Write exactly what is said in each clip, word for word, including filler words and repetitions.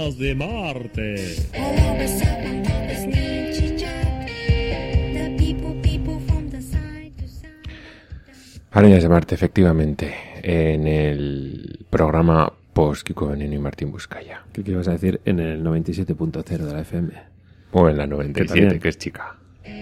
Harinas de Marte. Harinas de Marte, efectivamente, en el programa post Kiko Veneno y Martín Buscaya. ¿Qué ibas a decir? En el noventa y siete punto cero de la F M. O en la noventa y siete, que es chica.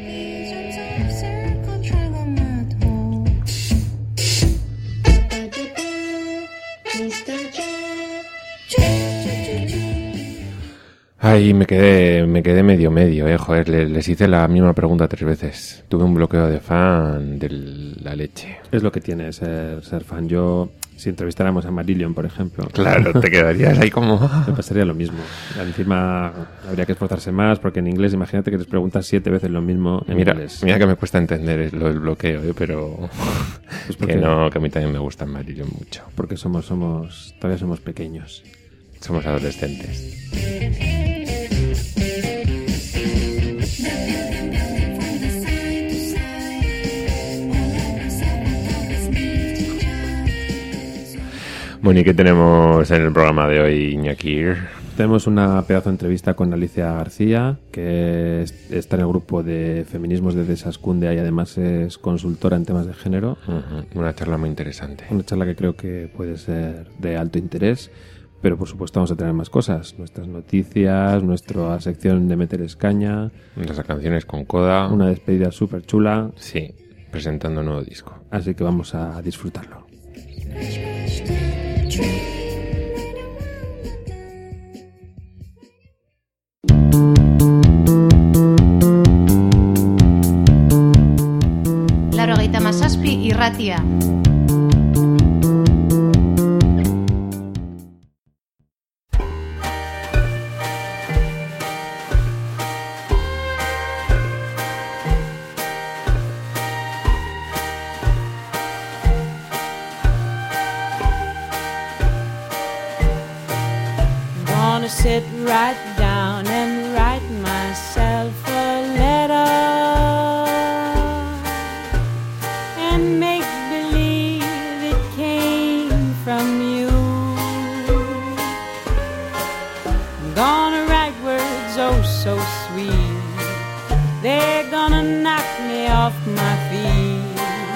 Ay, me quedé, me quedé medio medio, eh, joder, les, les hice la misma pregunta tres veces. Tuve un bloqueo de fan de la leche. Es lo que tiene ser, ser fan. Yo, si entrevistáramos a Marillion, por ejemplo... Claro, te quedarías ahí como... Me pasaría lo mismo. Encima habría que esforzarse más, porque en inglés, imagínate que les preguntas siete veces lo mismo en mira, inglés. Mira que me cuesta entender lo del bloqueo, eh, pero... Pues que no, que a mí también me gusta Marillion mucho. Porque somos, somos, todavía somos pequeños. Somos adolescentes. Bueno, ¿y qué tenemos en el programa de hoy, Iñaki? Tenemos una pedazo de entrevista con Alicia García, que es, está en el grupo de feminismos de Desascundia y además es consultora en temas de género. Uh-huh. Una charla muy interesante. Una charla que creo que puede ser de alto interés, pero por supuesto vamos a tener más cosas. Nuestras noticias, nuestra sección de Meter Escaña. Nuestras canciones con Coda. Una despedida súper chula. Sí, presentando un nuevo disco. Así que vamos a disfrutarlo. Laurogeita mazazpi irratia. Sit right down and write myself a letter and make believe it came from you. I'm gonna write words oh so sweet, they're gonna knock me off my feet.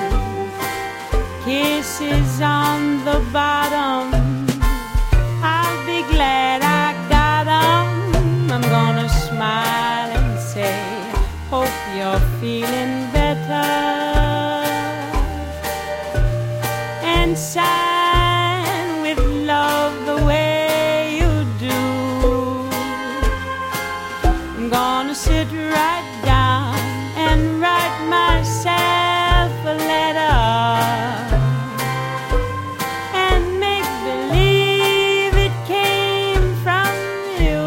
Kisses on the bottom, I'll be glad I I'm gonna smile and say, hope you're feeling better, and sign with love the way you do. I'm gonna sit right down and write myself a letter and make believe it came from you.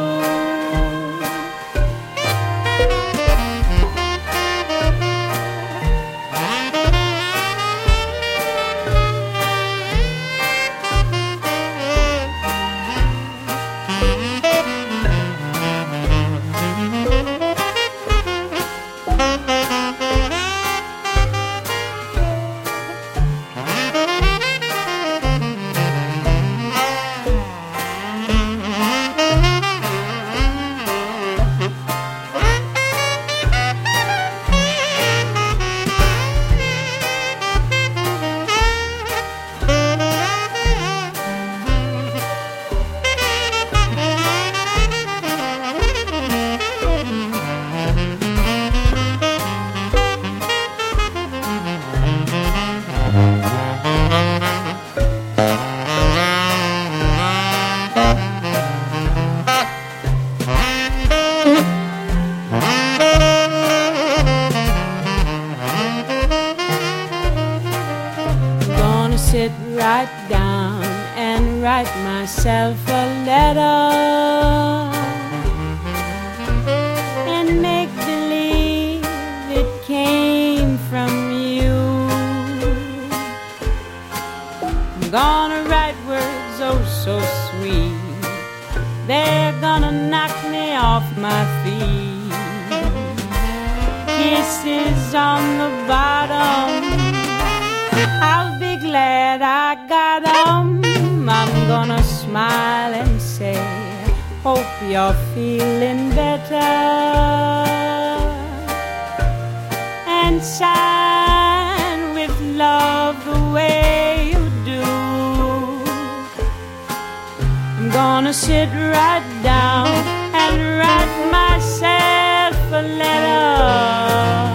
Sit right down and write myself a letter and make believe it came from you. I'm gonna write words oh so sweet, they're gonna knock me off my feet. Kisses on the bottom, I'll be glad I got 'em. I'm gonna smile and say, hope you're feeling better and shine with love the way you do. I'm gonna sit right down and write myself a letter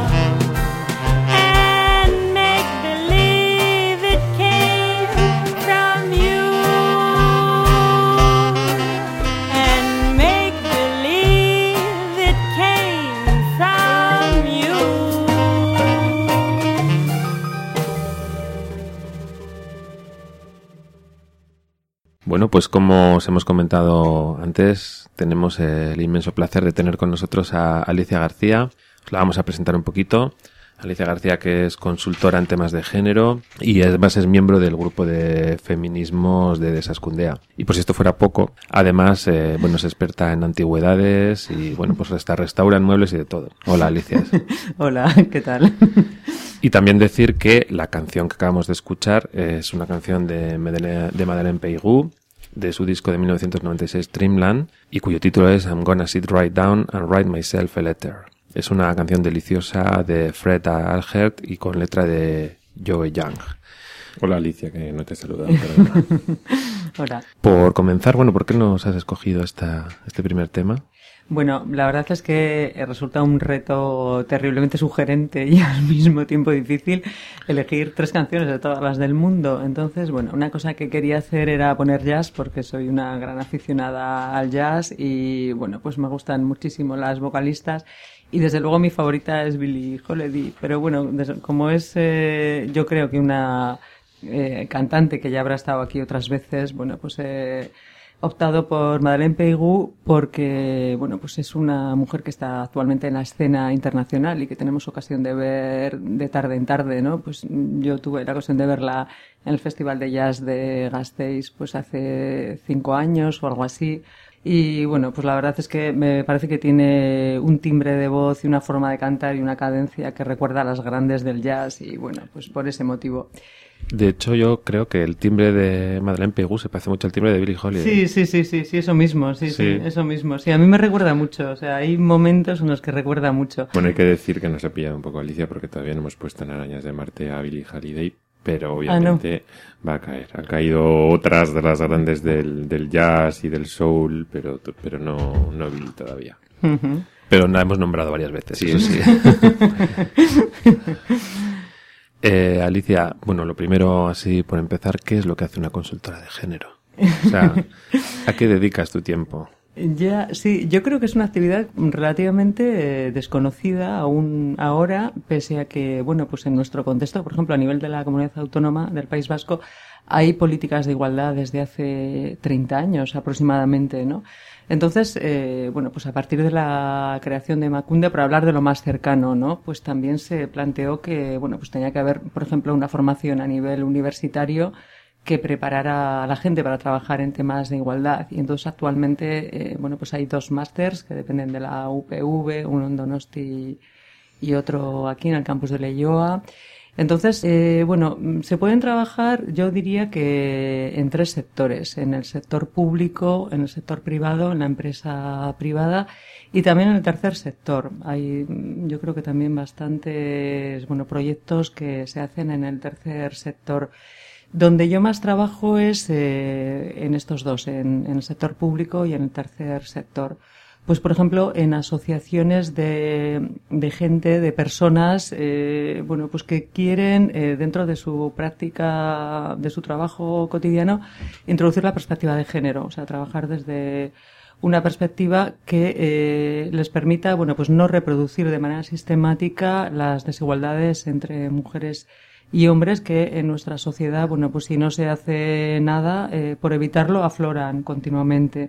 and make believe it came from you, and make believe it came from you. Bueno, pues como os hemos comentado antes, tenemos el inmenso placer de tener con nosotros a Alicia García. Os la vamos a presentar un poquito. Alicia García, que es consultora en temas de género y además es miembro del grupo de feminismos de Desazkundea. Y por si esto fuera poco, además, eh, bueno, es experta en antigüedades y, bueno, pues hasta restauran muebles y de todo. Hola, Alicia. Hola, ¿qué tal? Y también decir que la canción que acabamos de escuchar es una canción de Madeleine, de Madeleine Peyroux, de su disco de mil novecientos noventa y seis Dreamland, y cuyo título es I'm Gonna Sit Right Down and Write Myself a Letter. Es una canción deliciosa de Fred Alhert y con letra de Joe Young. Hola, Alicia, que no te he saludado. Perdona. Hola. Por comenzar, bueno, ¿por qué nos has escogido esta, este primer tema? Bueno, la verdad es que resulta un reto terriblemente sugerente y al mismo tiempo difícil elegir tres canciones de todas las del mundo. Entonces, bueno, una cosa que quería hacer era poner jazz porque soy una gran aficionada al jazz y, bueno, pues me gustan muchísimo las vocalistas y desde luego mi favorita es Billie Holiday. Pero bueno, como es eh, yo creo que una eh, cantante que ya habrá estado aquí otras veces, bueno, pues eh, optado por Madeleine Peyroux porque, bueno, pues es una mujer que está actualmente en la escena internacional y que tenemos ocasión de ver de tarde en tarde, ¿no? Pues yo tuve la ocasión de verla en el Festival de Jazz de Gasteiz pues hace cinco años o algo así. Y bueno, pues la verdad es que me parece que tiene un timbre de voz y una forma de cantar y una cadencia que recuerda a las grandes del jazz y bueno, pues por ese motivo. De hecho, yo creo que el timbre de Madeleine Peyroux se parece mucho al timbre de Billie Holiday. Sí, sí, sí, sí, sí, eso mismo, sí, sí, Sí. eso mismo. Sí, a mí me recuerda mucho, o sea, hay momentos en los que recuerda mucho. Bueno, hay que decir que nos ha pillado un poco Alicia porque todavía no hemos puesto en Arañas de Marte a Billie Holiday, pero obviamente va a caer. Han caído otras de las grandes del, del jazz y del soul, pero, pero no, no Billie todavía. Ujú. Pero la hemos nombrado varias veces, Sí, eso sí. eh, Alicia, bueno, lo primero, así por empezar, ¿qué es lo que hace una consultora de género? O sea, ¿a qué dedicas tu tiempo? Ya, sí, yo creo que es una actividad relativamente eh, desconocida aún ahora, pese a que, bueno, pues en nuestro contexto, por ejemplo, a nivel de la comunidad autónoma del País Vasco, hay políticas de igualdad desde hace treinta años aproximadamente, ¿no? Entonces, eh, bueno, pues a partir de la creación de Emakunde, para hablar de lo más cercano, ¿no? Pues también se planteó que, bueno, pues tenía que haber, por ejemplo, una formación a nivel universitario que preparara a la gente para trabajar en temas de igualdad. Y entonces actualmente, eh, bueno, pues hay dos másters que dependen de la U P V, uno en Donosti y otro aquí en el campus de Leioa. Entonces, eh, bueno, se pueden trabajar, yo diría que en tres sectores, en el sector público, en el sector privado, en la empresa privada y también en el tercer sector. Hay, yo creo que también bastantes, bueno, proyectos que se hacen en el tercer sector. Donde yo más trabajo es eh, en estos dos, en, en el sector público y en el tercer sector. Pues, por ejemplo, en asociaciones de, de gente, de personas, eh, bueno, pues que quieren, eh, dentro de su práctica, de su trabajo cotidiano, introducir la perspectiva de género, o sea, trabajar desde una perspectiva que eh, les permita, bueno, pues no reproducir de manera sistemática las desigualdades entre mujeres y hombres que en nuestra sociedad, bueno, pues si no se hace nada eh, por evitarlo, afloran continuamente.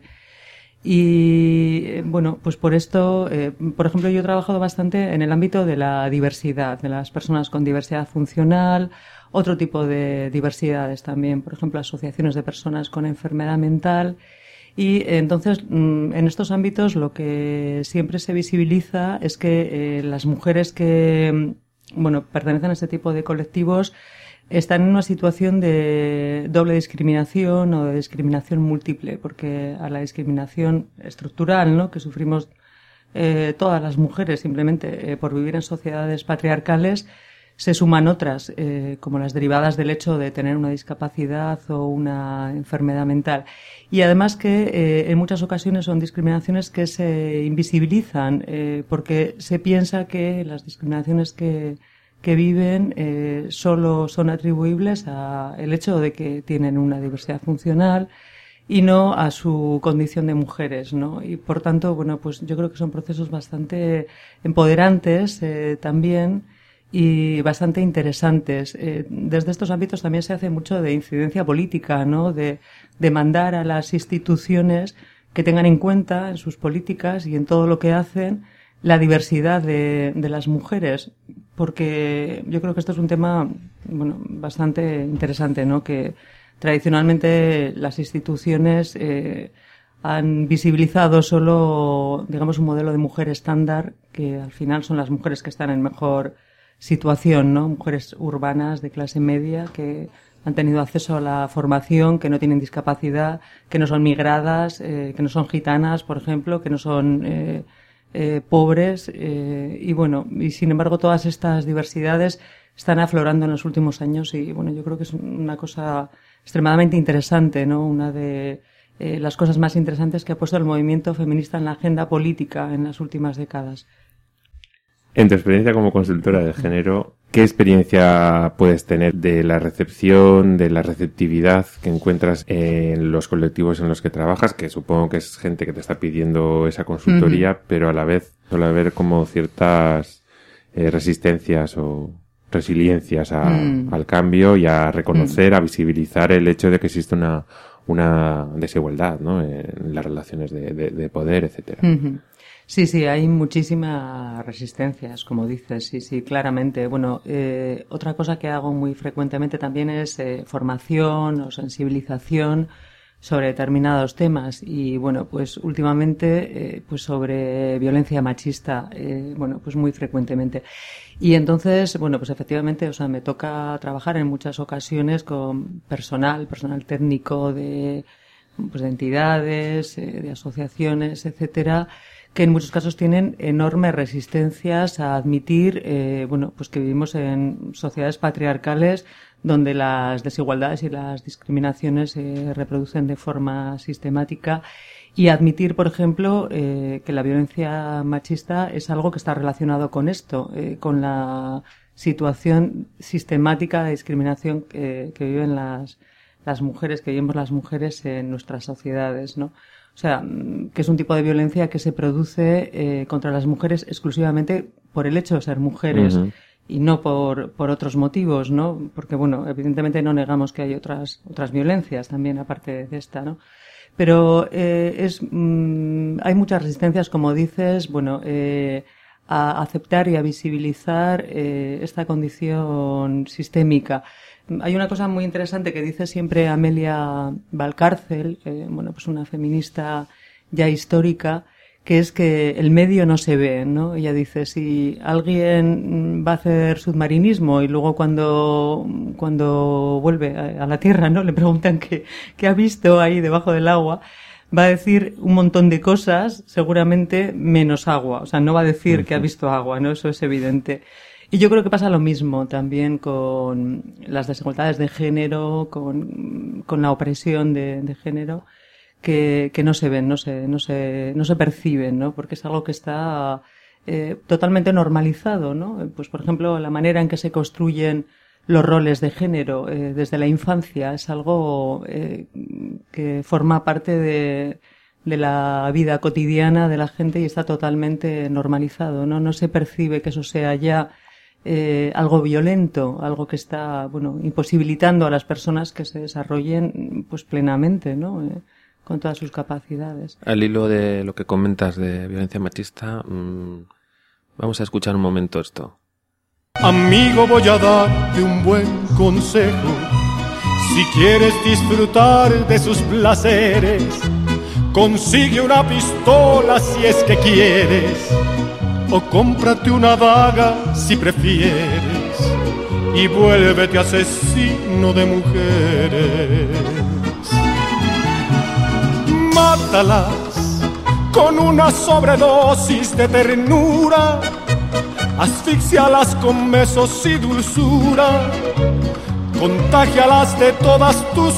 Y, eh, bueno, pues por esto, eh, por ejemplo, yo he trabajado bastante en el ámbito de la diversidad, de las personas con diversidad funcional, otro tipo de diversidades también, por ejemplo, asociaciones de personas con enfermedad mental. Y eh, entonces, mm, en estos ámbitos lo que siempre se visibiliza es que eh, las mujeres que, bueno, pertenecen a este tipo de colectivos están en una situación de doble discriminación o de discriminación múltiple, porque a la discriminación estructural, ¿no?, que sufrimos eh, todas las mujeres simplemente eh, por vivir en sociedades patriarcales, se suman otras, eh, como las derivadas del hecho de tener una discapacidad o una enfermedad mental. Y además que eh, en muchas ocasiones son discriminaciones que se invisibilizan, eh, porque se piensa que las discriminaciones que, que viven eh, solo son atribuibles al hecho de que tienen una diversidad funcional y no a su condición de mujeres, ¿no? Y por tanto, bueno, pues yo creo que son procesos bastante empoderantes eh, también, y bastante interesantes. Eh, desde estos ámbitos también se hace mucho de incidencia política, ¿no? De demandar a las instituciones que tengan en cuenta en sus políticas y en todo lo que hacen la diversidad de, de las mujeres, porque yo creo que esto es un tema, bueno, bastante interesante, ¿no? Que tradicionalmente las instituciones eh, han visibilizado solo, digamos, un modelo de mujer estándar, que al final son las mujeres que están en mejor situación, ¿no? Mujeres urbanas de clase media que han tenido acceso a la formación, que no tienen discapacidad, que no son migradas, eh, que no son gitanas, por ejemplo, que no son eh, eh, pobres, eh, y bueno, y sin embargo todas estas diversidades están aflorando en los últimos años y bueno, yo creo que es una cosa extremadamente interesante, ¿no? Una de eh, las cosas más interesantes que ha puesto el movimiento feminista en la agenda política en las últimas décadas. En tu experiencia como consultora de género, ¿qué experiencia puedes tener de la recepción, de la receptividad que encuentras en los colectivos en los que trabajas? Que supongo que es gente que te está pidiendo esa consultoría, uh-huh. pero a la vez suele haber como ciertas eh, resistencias o resiliencias a, mm. al cambio y a reconocer, mm. a visibilizar el hecho de que existe una, una desigualdad, ¿no? En las relaciones de, de, de poder, etcétera. Uh-huh. Sí, sí, hay muchísimas resistencias, como dices, sí, sí, claramente. Bueno, eh, otra cosa que hago muy frecuentemente también es eh, formación o sensibilización sobre determinados temas y, bueno, pues últimamente, eh, pues sobre violencia machista, eh, bueno, pues muy frecuentemente. Y entonces, bueno, pues efectivamente, o sea, me toca trabajar en muchas ocasiones con personal, personal técnico de, pues de entidades, eh, de asociaciones, etcétera, que en muchos casos tienen enormes resistencias a admitir, eh, bueno, pues que vivimos en sociedades patriarcales donde las desigualdades y las discriminaciones se reproducen de forma sistemática y admitir, por ejemplo, eh, que la violencia machista es algo que está relacionado con esto, eh, con la situación sistemática de discriminación que, que viven las, las mujeres, que vivimos las mujeres en nuestras sociedades, ¿no? O sea, que es un tipo de violencia que se produce eh, contra las mujeres exclusivamente por el hecho de ser mujeres uh-huh. y no por, por otros motivos, ¿no? Porque, bueno, evidentemente no negamos que hay otras, otras violencias también aparte de esta, ¿no? Pero eh, es, mmm, hay muchas resistencias, como dices, bueno, eh, a aceptar y a visibilizar eh, esta condición sistémica. Hay una cosa muy interesante que dice siempre Amelia Valcárcel, eh, bueno, pues una feminista ya histórica, que es que el medio no se ve, ¿no? Ella dice, si alguien va a hacer submarinismo y luego cuando, cuando vuelve a, a la tierra, ¿no? Le preguntan qué, qué ha visto ahí debajo del agua, va a decir un montón de cosas, seguramente menos agua. O sea, no va a decir uh-huh. que ha visto agua, ¿no? Eso es evidente. Y yo creo que pasa lo mismo también con las desigualdades de género, con, con la opresión de, de género, que, que no se ven, no se, no se, no se perciben, ¿no? Porque es algo que está eh, totalmente normalizado, ¿no? Pues, por ejemplo, la manera en que se construyen los roles de género eh, desde la infancia es algo eh, que forma parte de, de la vida cotidiana de la gente y está totalmente normalizado, ¿no? No se percibe que eso sea ya Eh, algo violento, algo que está, bueno, imposibilitando a las personas que se desarrollen, pues plenamente, ¿no? Eh, con todas sus capacidades. Al hilo de lo que comentas de violencia machista, mmm, vamos a escuchar un momento esto. Amigo, voy a darte un buen consejo. Si quieres disfrutar de sus placeres, consigue una pistola si es que quieres, o cómprate una daga si prefieres. y vuélvete asesino de mujeres. Mátalas con una sobredosis de ternura, asfixialas con besos y dulzura, contágialas de todas tus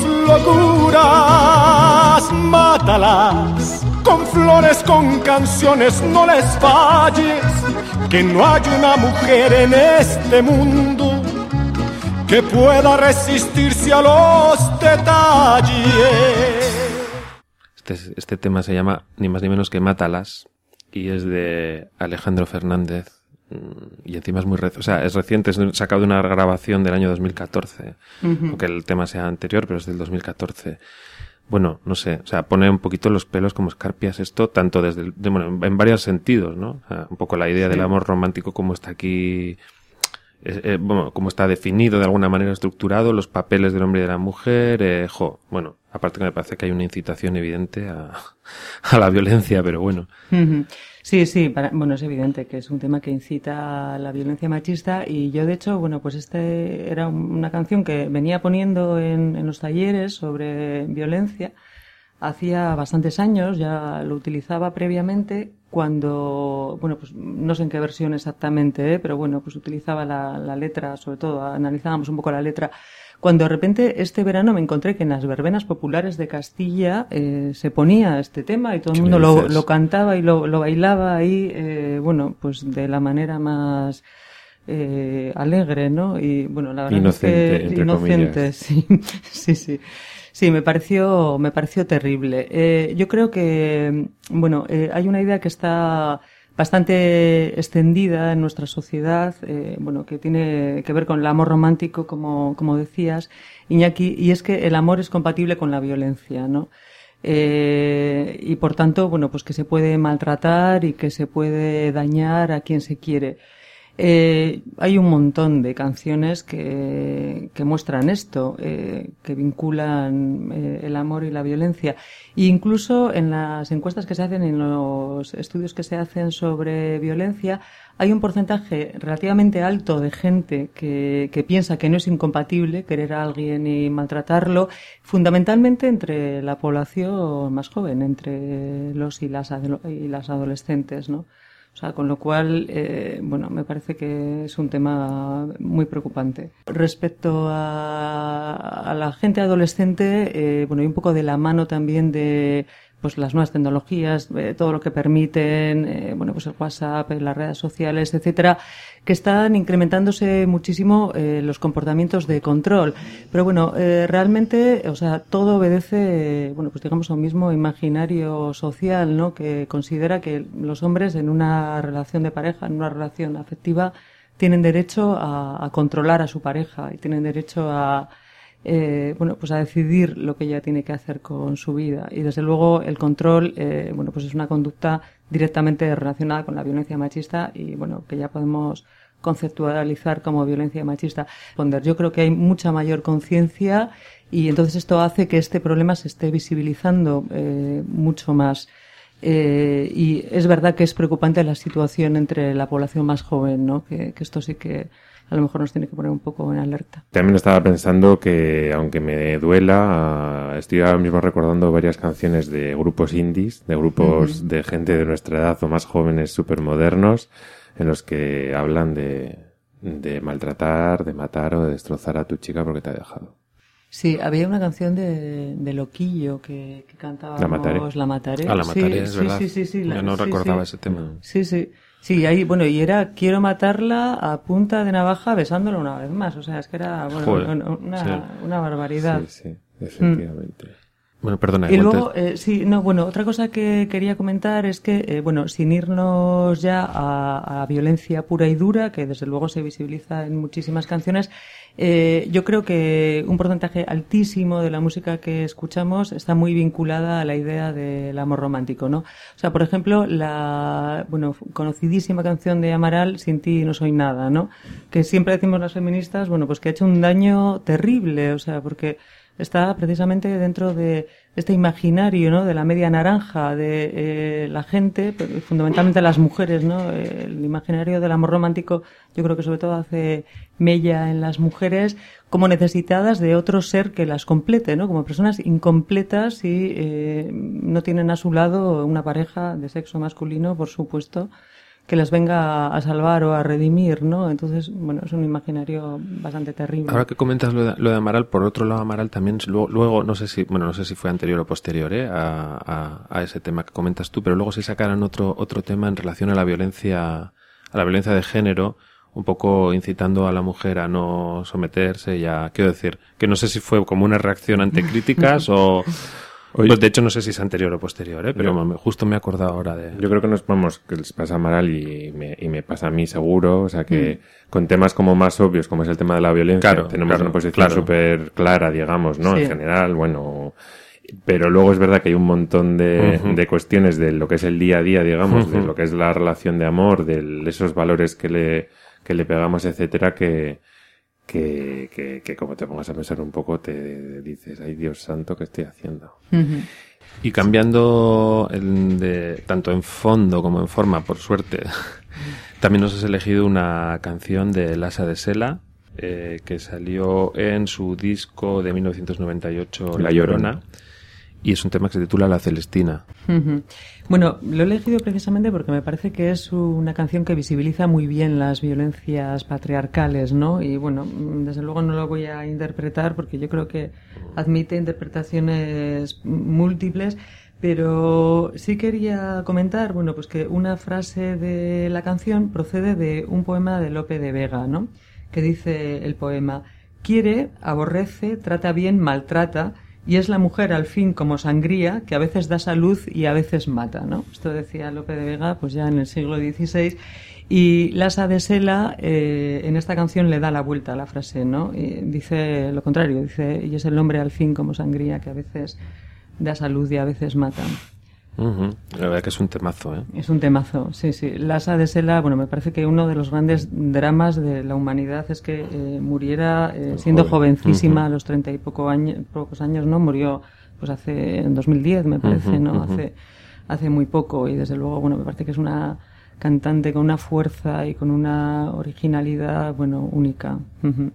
locuras. Mátalas con flores, con canciones, no les falles, que no hay una mujer en este mundo que pueda resistirse a los detalles. Este, este tema se llama ni más ni menos que Mátalas y es de Alejandro Fernández y encima es muy reciente, o sea, es reciente, es sacado de una grabación del año dos mil catorce, uh-huh. aunque el tema sea anterior, pero es del dos mil catorce. Bueno, no sé, o sea, pone un poquito los pelos como escarpias esto, tanto desde, el, de, bueno, en varios sentidos, ¿no? O sea, un poco la idea sí. del amor romántico como está aquí, eh, eh, bueno, como está definido de alguna manera estructurado, los papeles del hombre y de la mujer, eh, jo, bueno, aparte que me parece que hay una incitación evidente a, a la violencia, pero bueno. Uh-huh. Sí, sí, para, bueno, es evidente que es un tema que incita a la violencia machista y yo, de hecho, bueno, pues este era una canción que venía poniendo en, en los talleres sobre violencia hacía bastantes años, ya lo utilizaba previamente cuando, bueno, pues no sé en qué versión exactamente, ¿eh? Pero bueno, pues utilizaba la, la letra, sobre todo analizábamos un poco la letra. Cuando de repente este verano me encontré que en las verbenas populares de Castilla eh, se ponía este tema y todo el mundo lo, lo cantaba y lo, lo bailaba ahí, eh, bueno, pues de la manera más eh, alegre, ¿no? Y bueno, la verdad inocente, es que entre inocente, sí, sí, sí. Sí, me pareció, me pareció terrible. Eh, yo creo que, bueno, eh, hay una idea que está bastante extendida en nuestra sociedad, eh, bueno, que tiene que ver con el amor romántico, como, como decías, Iñaki, y es que el amor es compatible con la violencia, ¿no? Eh, y por tanto, bueno, pues que se puede maltratar y que se puede dañar a quien se quiere. Eh, hay un montón de canciones que, que muestran esto, eh, que vinculan eh, el amor y la violencia. E incluso en las encuestas que se hacen, en los estudios que se hacen sobre violencia, hay un porcentaje relativamente alto de gente que, que piensa que no es incompatible querer a alguien y maltratarlo, fundamentalmente entre la población más joven, entre los y las, y las adolescentes, ¿no? O sea, con lo cual, eh, bueno, me parece que es un tema muy preocupante. Respecto a, a la gente adolescente, eh, bueno, y un poco de la mano también de pues las nuevas tecnologías, eh, todo lo que permiten, eh, bueno, pues el WhatsApp, las redes sociales, etcétera, que están incrementándose muchísimo eh, los comportamientos de control. Pero bueno, eh, realmente, o sea, todo obedece, bueno, pues digamos a un mismo imaginario social, ¿no? Que considera que los hombres en una relación de pareja, en una relación afectiva, tienen derecho a, a controlar a su pareja y tienen derecho a Eh, bueno, pues a decidir lo que ella tiene que hacer con su vida. Y desde luego el control, eh, bueno, pues es una conducta directamente relacionada con la violencia machista y bueno, que ya podemos conceptualizar como violencia machista. Yo creo que hay mucha mayor conciencia y entonces esto hace que este problema se esté visibilizando eh, mucho más. Eh, y es verdad que es preocupante la situación entre la población más joven, ¿no? Que, que esto sí que a lo mejor nos tiene que poner un poco en alerta. También estaba pensando que, aunque me duela, estoy ahora mismo recordando varias canciones de grupos indies, de grupos uh-huh. de gente de nuestra edad o más jóvenes súper modernos, en los que hablan de, de maltratar, de matar o de destrozar a tu chica porque te ha dejado. Sí, había una canción de, de Loquillo que, que cantábamos La Mataré. La Mataré. Ah, La Mataré, sí, es sí, verdad. Sí, sí, sí, la, Yo no sí, recordaba sí. ese tema. Sí, sí. Sí, ahí, bueno, y era quiero matarla a punta de navaja besándola una vez más. O sea, es que era bueno, Joder, una, sí. una barbaridad. Sí, sí, efectivamente. Mm. Bueno, perdona. Y luego, eh, sí, no, bueno, otra cosa que quería comentar es que, eh, bueno, sin irnos ya a, a violencia pura y dura, que desde luego se visibiliza en muchísimas canciones, eh, yo creo que un porcentaje altísimo de la música que escuchamos está muy vinculada a la idea del amor romántico, ¿no? O sea, por ejemplo, la, bueno, conocidísima canción de Amaral, Sin ti no soy nada, ¿no? Que siempre decimos las feministas, bueno, pues que ha hecho un daño terrible, o sea, porque está precisamente dentro de este imaginario, ¿no? De la media naranja de eh, la gente, pero fundamentalmente las mujeres, ¿no? El imaginario del amor romántico, yo creo que sobre todo hace mella en las mujeres como necesitadas de otro ser que las complete, ¿no? Como personas incompletas y eh, no tienen a su lado una pareja de sexo masculino, por supuesto, que les venga a salvar o a redimir, ¿no? Entonces, bueno, es un imaginario bastante terrible. Ahora que comentas lo de, lo de Amaral, por otro lado, Amaral también, luego, luego, no sé si, bueno, no sé si fue anterior o posterior, ¿eh? A, a, a ese tema que comentas tú, pero luego se sacaran otro, otro tema en relación a la violencia, a la violencia de género, un poco incitando a la mujer a no someterse y a, quiero decir, que no sé si fue como una reacción ante críticas o... Oye, pues de hecho no sé si es anterior o posterior, ¿eh? Pero yo, justo me he acordado ahora de... Yo creo que nos vamos, que les pasa a Amaral y me, y me pasa a mí seguro, o sea que mm. con temas como más obvios, como es el tema de la violencia, claro, tenemos claro, una posición claro. súper clara, digamos, ¿no? Sí. En general, bueno... Pero luego es verdad que hay un montón de, uh-huh. de cuestiones de lo que es el día a día, digamos, uh-huh. de lo que es la relación de amor, de esos valores que le, que le pegamos, etcétera, que... Que, que, que como te pongas a pensar un poco te dices, ay Dios santo, ¿qué estoy haciendo? Uh-huh. Y cambiando el de, tanto en fondo como en forma, por suerte, también nos has elegido una canción de Lasa de Sela, eh, que salió en su disco de mil novecientos noventa y ocho, La Llorona, y es un tema que se titula La Celestina. Uh-huh. Bueno, lo he elegido precisamente porque me parece que es una canción que visibiliza muy bien las violencias patriarcales, ¿no? Y bueno, desde luego no lo voy a interpretar porque yo creo que admite interpretaciones múltiples, pero sí quería comentar, bueno, pues que una frase de la canción procede de un poema de Lope de Vega, ¿no? Que dice el poema: quiere, aborrece, trata bien, maltrata, y es la mujer al fin como sangría que a veces da salud y a veces mata, ¿no? Esto decía Lope de Vega pues ya en el siglo dieciséis, y Lasa de Sela eh, en esta canción le da la vuelta a la frase, ¿no? Y dice lo contrario, dice, y es el hombre al fin como sangría que a veces da salud y a veces mata. Uh-huh. La verdad que es un temazo, ¿eh? Es un temazo, sí, sí. Lasa de Sela, bueno, me parece que uno de los grandes dramas de la humanidad es que eh, muriera eh, siendo joven. jovencísima, uh-huh. a los treinta y poco años, pocos años, ¿no? Murió pues hace, en dos mil diez, me parece, uh-huh, ¿no? Uh-huh. Hace, hace muy poco, y desde luego, bueno, me parece que es una cantante con una fuerza y con una originalidad, bueno, única. Uh-huh.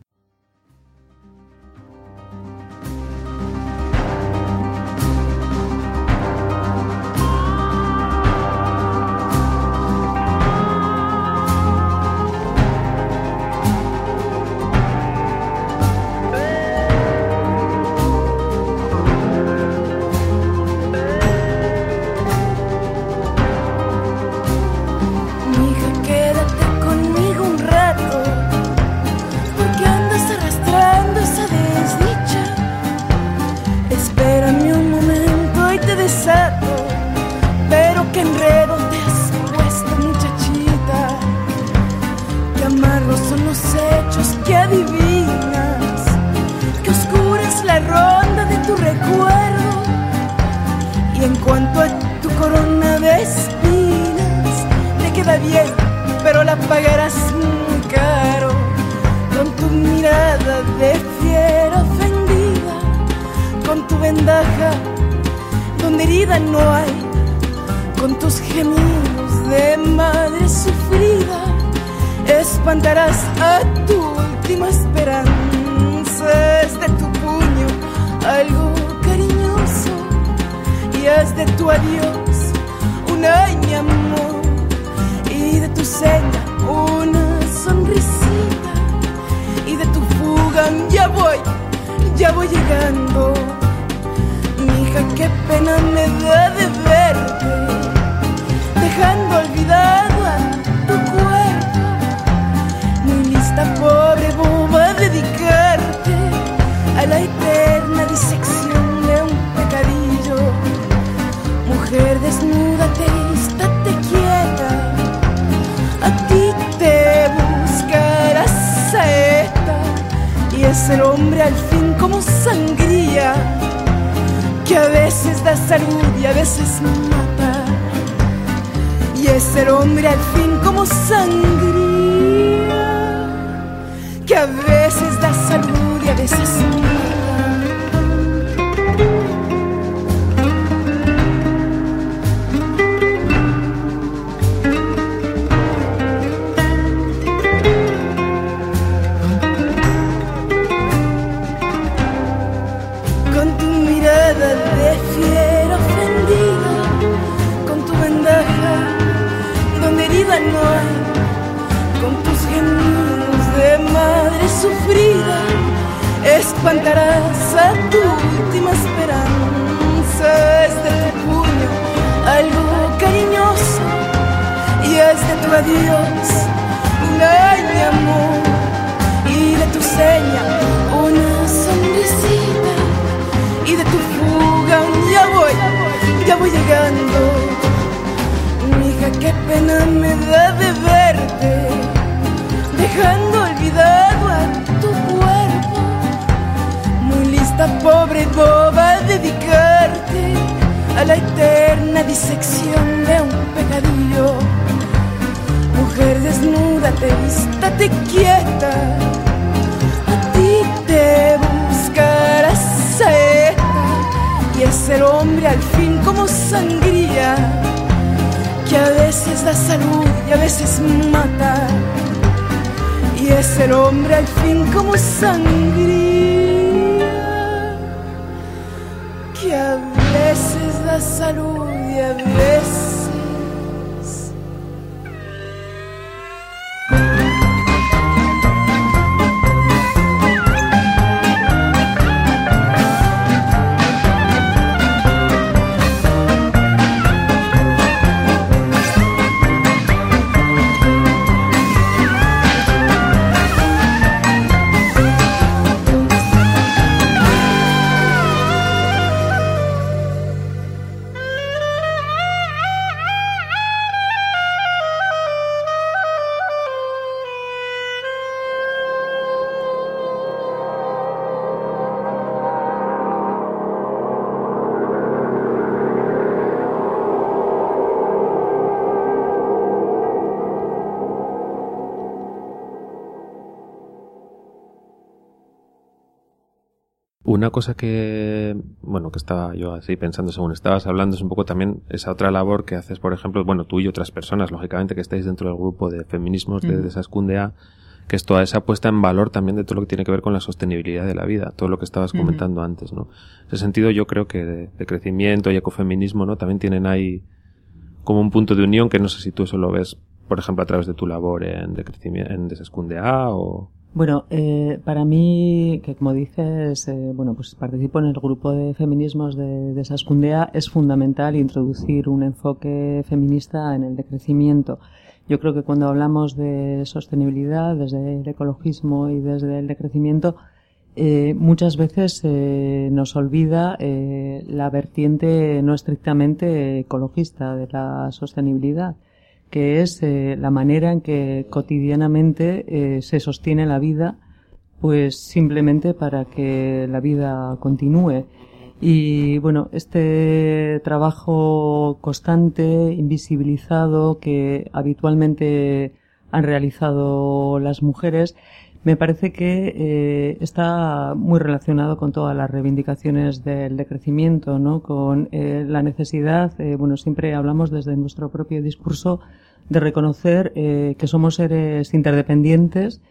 no hay. Con tus gemidos de madre sufrida espantarás a tu última esperanza. Es de tu puño algo cariñoso y es de tu adiós un ay mi amor, y de tu seña una sonrisita, y de tu fuga un ya voy, ya voy llegando. Mija, qué pena me da de verte, dejando olvidado a tu cuerpo. Muy lista, pobre boba, a dedicarte a la eterna disección de un pecadillo. Mujer desnúdate, estate quieta, a ti te buscará saeta, y es el hombre al fin como sangría, que a veces da salud y a veces mata, y es el hombre al fin como sangría, que a veces da salud y a veces Una cosa que, bueno, que estaba yo así pensando según estabas hablando es un poco también esa otra labor que haces, por ejemplo, bueno, tú y otras personas, lógicamente, que estáis dentro del grupo de feminismos de, de Esaskundea, que es toda esa puesta en valor también de todo lo que tiene que ver con la sostenibilidad de la vida, todo lo que estabas comentando uh-huh. antes, ¿no? En ese sentido, yo creo que de, de crecimiento y ecofeminismo, ¿no? También tienen ahí como un punto de unión que no sé si tú eso lo ves, por ejemplo, a través de tu labor en, de crecimiento, en Esaskundea o... Bueno, eh, para mí, que como dices, eh, bueno, pues participo en el grupo de feminismos de, de Esaskundea, es fundamental introducir un enfoque feminista en el decrecimiento. Yo creo que cuando hablamos de sostenibilidad, desde el ecologismo y desde el decrecimiento, eh, muchas veces eh, nos olvida eh, la vertiente no estrictamente ecologista de la sostenibilidad, que es eh, la manera en que cotidianamente eh, se sostiene la vida, pues simplemente para que la vida continúe. Y bueno, este trabajo constante, invisibilizado, que habitualmente han realizado las mujeres, me parece que eh, está muy relacionado con todas las reivindicaciones del decrecimiento, ¿no? Con eh, la necesidad, eh, bueno, siempre hablamos desde nuestro propio discurso de reconocer eh, que somos seres interdependientes,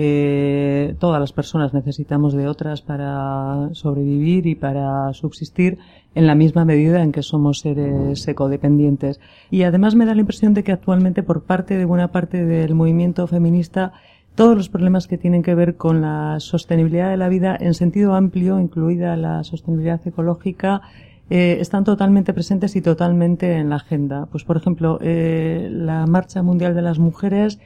que todas las personas necesitamos de otras para sobrevivir y para subsistir en la misma medida en que somos seres ecodependientes. Y además me da la impresión de que actualmente por parte de buena parte del movimiento feminista todos los problemas que tienen que ver con la sostenibilidad de la vida en sentido amplio, incluida la sostenibilidad ecológica, eh, están totalmente presentes y totalmente en la agenda. Pues por ejemplo, eh, la Marcha Mundial de las Mujeres,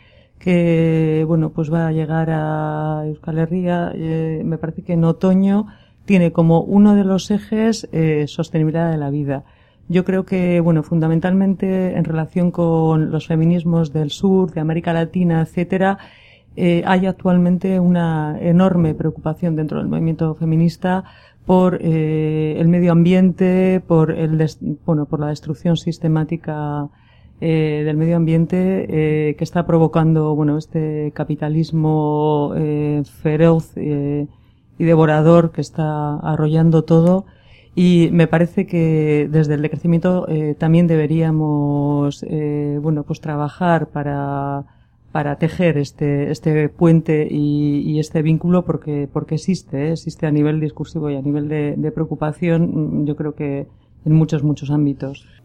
que bueno, pues va a llegar a Euskal Herria, eh, me parece que en otoño, tiene como uno de los ejes eh, sostenibilidad de la vida. Yo creo que, bueno, fundamentalmente en relación con los feminismos del sur, de América Latina, etcétera, Eh, hay actualmente una enorme preocupación dentro del movimiento feminista por eh, el medio ambiente, por el des- bueno, por la destrucción sistemática eh, del medio ambiente eh, que está provocando, bueno, este capitalismo eh, feroz eh, y devorador que está arrollando todo. Y me parece que desde el decrecimiento eh, también deberíamos, eh, bueno, pues trabajar para para tejer este este puente y, y este vínculo porque porque existe, ¿eh? existe a nivel discursivo y a nivel de, de preocupación, yo creo que en muchos, muchos ámbitos.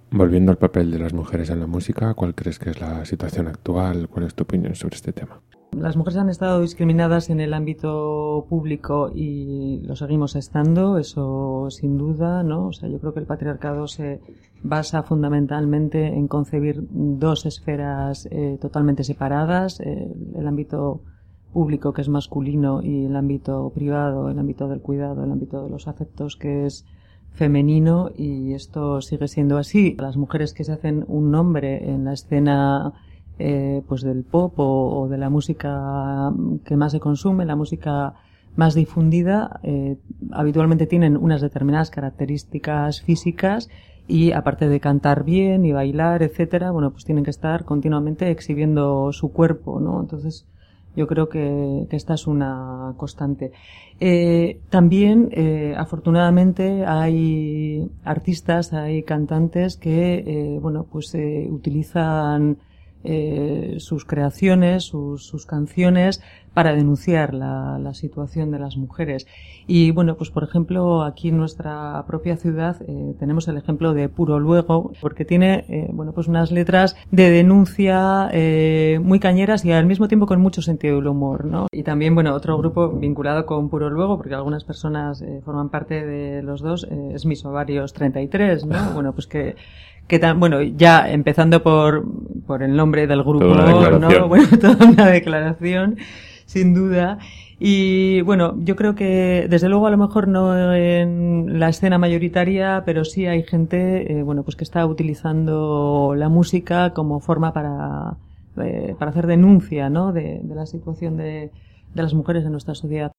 Volviendo al papel de las mujeres en la música, ¿cuál crees que es la situación actual? ¿Cuál es tu opinión sobre este tema? Las mujeres han estado discriminadas en el ámbito público y lo seguimos estando, eso sin duda, ¿no? O sea, yo creo que el patriarcado se basa fundamentalmente en concebir dos esferas eh, totalmente separadas, eh, el ámbito público, que es masculino, y el ámbito privado, el ámbito del cuidado, el ámbito de los afectos, que es femenino, y esto sigue siendo así. Las mujeres que se hacen un nombre en la escena eh, pues del pop o, o de la música que más se consume, la música más difundida, eh, habitualmente tienen unas determinadas características físicas y, aparte de cantar bien y bailar, etcétera, bueno, pues tienen que estar continuamente exhibiendo su cuerpo, ¿no? Entonces, yo creo que, que esta es una constante. Eh, también, eh, afortunadamente, hay artistas, hay cantantes que, eh, bueno, pues eh, utilizan eh, sus creaciones, sus, sus canciones para denunciar la, la situación de las mujeres. Y bueno, pues por ejemplo, aquí en nuestra propia ciudad eh, tenemos el ejemplo de Puro Luego, porque tiene, eh, bueno, pues unas letras de denuncia eh, muy cañeras y al mismo tiempo con mucho sentido del humor, ¿no? Y también, bueno, otro grupo vinculado con Puro Luego, porque algunas personas eh, forman parte de los dos, eh, es Mis Ovarios treinta y tres, ¿no? Bueno, pues que que tan, bueno, ya empezando por por el nombre del grupo, ¿no? Bueno, toda una declaración, sin duda. Y bueno, yo creo que desde luego a lo mejor no en la escena mayoritaria, pero sí hay gente, eh, bueno, pues que está utilizando la música como forma para eh, para hacer denuncia, ¿no? De, de la situación de, de las mujeres en nuestra sociedad.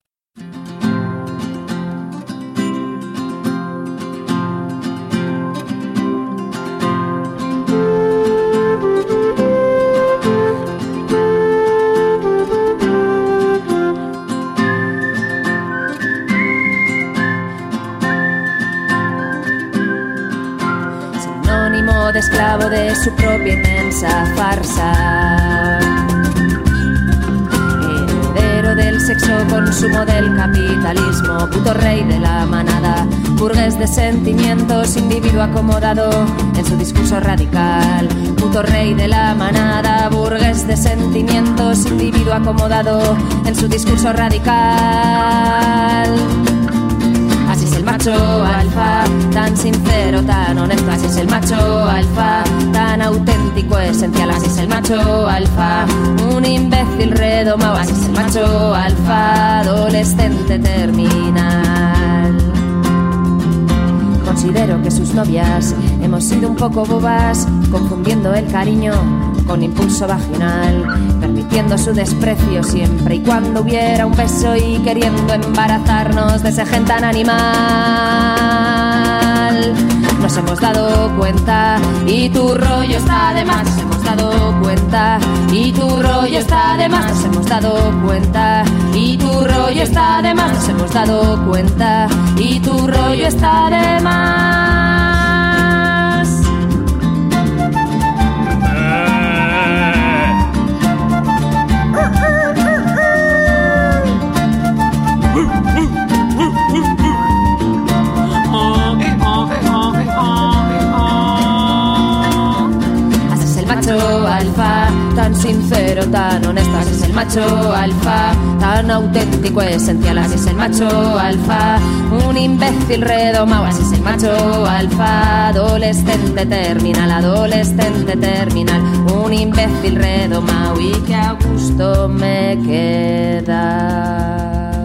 De esclavo de su propia inmensa farsa, heredero del sexo, consumo del capitalismo, puto rey de la manada, burgués de sentimientos, individuo acomodado en su discurso radical, puto rey de la manada, burgués de sentimientos, individuo acomodado en su discurso radical. Así es el macho alfa, tan sincero, tan honesto. Así es el macho alfa, tan auténtico, esencial. Así es el macho alfa, un imbécil redomado. Así es el macho alfa, adolescente terminal. Considero que sus novias hemos sido un poco bobas, confundiendo el cariño con impulso vaginal, permitiendo su desprecio siempre y cuando hubiera un beso y queriendo embarazarnos de ese gen tan animal. Nos hemos dado cuenta y tu rollo está de más. Nos hemos dado cuenta y tu rollo está de más. Nos hemos dado cuenta y tu rollo está de más. Nos hemos dado cuenta y tu rollo está de más. Alfa, tan sincero, tan honesto. Así es el macho alfa, tan auténtico, esencial. Así es el macho alfa, un imbécil redomado. Así es el macho alfa, adolescente terminal, adolescente terminal, un imbécil redomado y que a gusto me queda.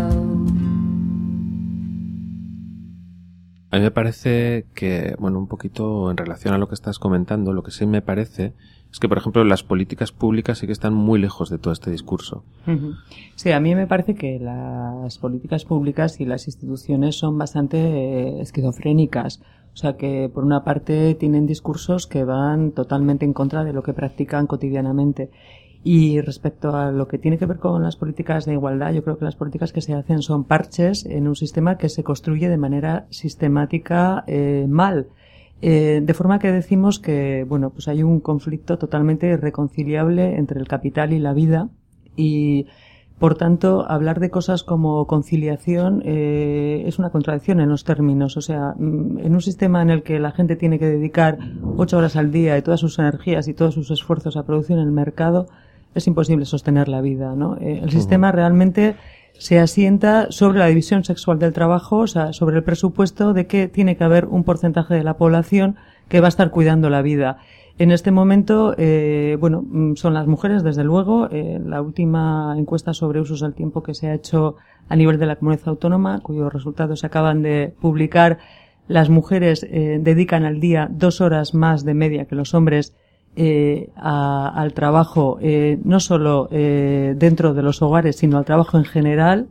A mí me parece que, bueno, un poquito en relación a lo que estás comentando, lo que sí me parece es que, por ejemplo, las políticas públicas sí que están muy lejos de todo este discurso. Sí, a mí me parece que las políticas públicas y las instituciones son bastante eh, esquizofrénicas. O sea que, por una parte, tienen discursos que van totalmente en contra de lo que practican cotidianamente. Y respecto a lo que tiene que ver con las políticas de igualdad, yo creo que las políticas que se hacen son parches en un sistema que se construye de manera sistemática eh, mal. Eh, de forma que decimos que, bueno, pues hay un conflicto totalmente irreconciliable entre el capital y la vida, y Por tanto, hablar de cosas como conciliación eh, es una contradicción en los términos. O sea, en un sistema en el que la gente tiene que dedicar ocho horas al día y todas sus energías y todos sus esfuerzos a producir en el mercado, es imposible sostener la vida, ¿no? Eh, el uh-huh. sistema realmente se asienta sobre la división sexual del trabajo, o sea, sobre el presupuesto de que tiene que haber un porcentaje de la población que va a estar cuidando la vida. En este momento, eh, bueno, son las mujeres, desde luego. Eh, la última encuesta sobre usos del tiempo que se ha hecho a nivel de la comunidad autónoma, cuyos resultados se acaban de publicar, las mujeres eh, dedican al día dos horas más de media que los hombres eh, a, al trabajo, eh, no solo eh, dentro de los hogares, sino al trabajo en general.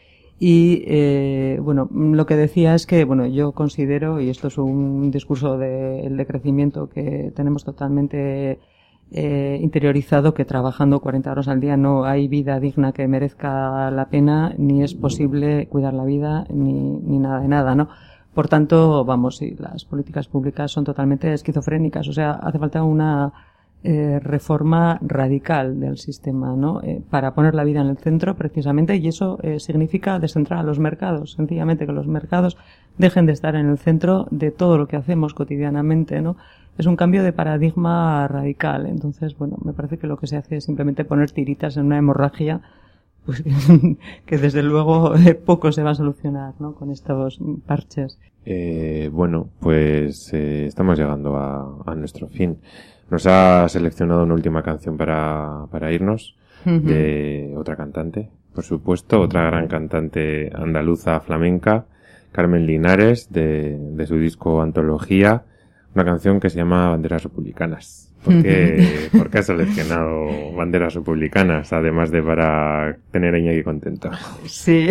Y, eh, bueno, lo que decía es que, bueno, yo considero, y esto es un discurso de, de crecimiento que tenemos totalmente eh, interiorizado, que trabajando cuarenta horas al día no hay vida digna que merezca la pena, ni es posible cuidar la vida, ni, ni nada de nada, ¿no? Por tanto, vamos, sí, las políticas públicas son totalmente esquizofrénicas, o sea, hace falta una Eh, reforma radical del sistema, ¿no? Eh, para poner la vida en el centro, precisamente, y eso eh, significa descentrar a los mercados, sencillamente que los mercados dejen de estar en el centro de todo lo que hacemos cotidianamente, ¿no? Es un cambio de paradigma radical. Entonces, bueno, me parece que lo que se hace es simplemente poner tiritas en una hemorragia, pues que, que desde luego eh, poco se va a solucionar, ¿no? Con estos parches. Eh, bueno, pues eh, estamos llegando a, a nuestro fin. Nos ha seleccionado una última canción para, para irnos, uh-huh. de otra cantante, por supuesto, otra gran cantante andaluza flamenca, Carmen Linares, de, de su disco Antología, una canción que se llama Banderas Republicanas. ¿Por qué, ¿por qué has seleccionado Banderas Republicanas, además de para tener a Iñaki contento? Sí.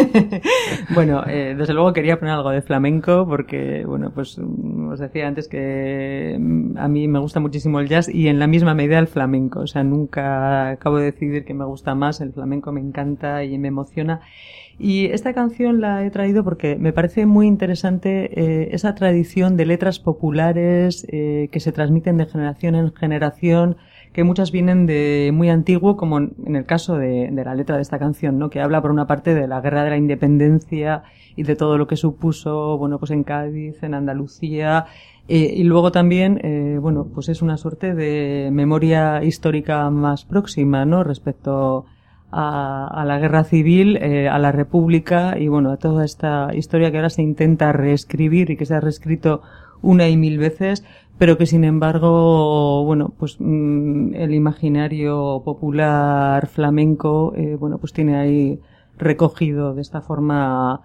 Bueno, eh, desde luego quería poner algo de flamenco porque, bueno, pues os decía antes que a mí me gusta muchísimo el jazz y en la misma medida el flamenco. O sea, nunca acabo de decidir que me gusta más. El flamenco me encanta y me emociona. Y esta canción la he traído porque me parece muy interesante eh, esa tradición de letras populares eh, que se transmiten de generación en generación, que muchas vienen de muy antiguo, como en el caso de, de la letra de esta canción, ¿no? Que habla por una parte de la guerra de la independencia y de todo lo que supuso, bueno, pues en Cádiz, en Andalucía, eh, y luego también, eh, bueno, pues es una suerte de memoria histórica más próxima, ¿no? Respecto A, a la guerra civil, eh, a la república y bueno, a toda esta historia que ahora se intenta reescribir y que se ha reescrito una y mil veces, pero que sin embargo, bueno, pues mmm, el imaginario popular flamenco, eh, bueno, pues tiene ahí recogido de esta forma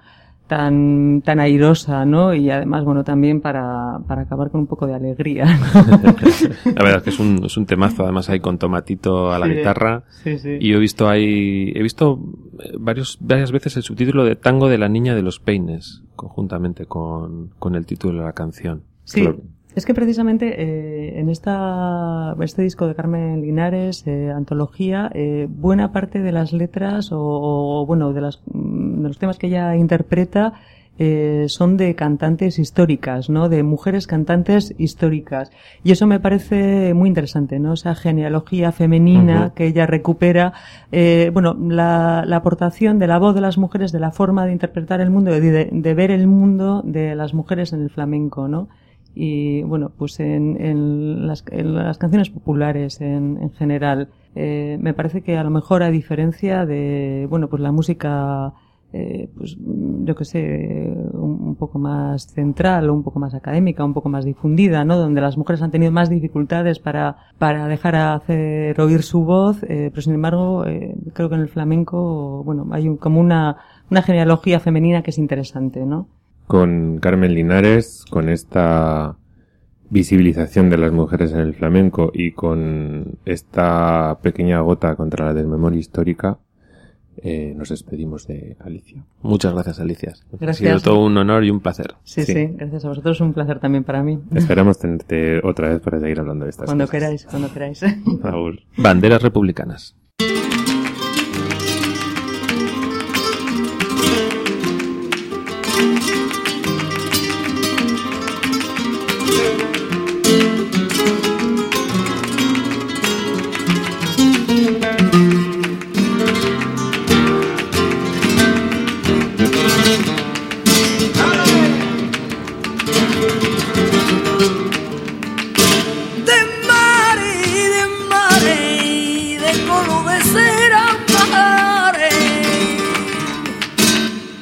tan tan airosa, ¿no? Y además, bueno, también para para acabar con un poco de alegría, ¿no? La verdad es que es un es un temazo, además hay con Tomatito a la sí, guitarra. Sí, sí. Y yo he visto ahí he visto varios varias veces el subtítulo de Tango de la niña de los peines, conjuntamente con con el título de la canción. Sí. Claro. Es que precisamente eh, en esta este disco de Carmen Linares, eh, Antología, eh, buena parte de las letras o, o bueno, de las de los temas que ella interpreta eh, son de cantantes históricas, ¿no? De mujeres cantantes históricas. Y eso me parece muy interesante, ¿no? Esa genealogía femenina uh-huh. que ella recupera, eh, bueno, la, la aportación de la voz de las mujeres, de la forma de interpretar el mundo, de, de, de ver el mundo de las mujeres en el flamenco, ¿no? Y bueno, pues en, en, las, en las canciones populares en, en general, eh, me parece que a lo mejor a diferencia de, bueno, pues la música, eh, pues yo que sé, un, un poco más central o un poco más académica, un poco más difundida, ¿no? Donde las mujeres han tenido más dificultades para, para dejar hacer oír su voz, eh, pero sin embargo, eh, creo que en el flamenco, bueno, hay un, como una, una genealogía femenina que es interesante, ¿no? Con Carmen Linares, con esta visibilización de las mujeres en el flamenco y con esta pequeña gota contra la desmemoria histórica, eh, nos despedimos de Alicia. Muchas gracias, Alicia. Gracias. Ha sido todo un honor y un placer. Sí, sí, sí, gracias a vosotros, un placer también para mí. Esperamos tenerte otra vez para seguir hablando de estas cuando cosas. Cuando queráis, cuando queráis. Agur. Banderas republicanas.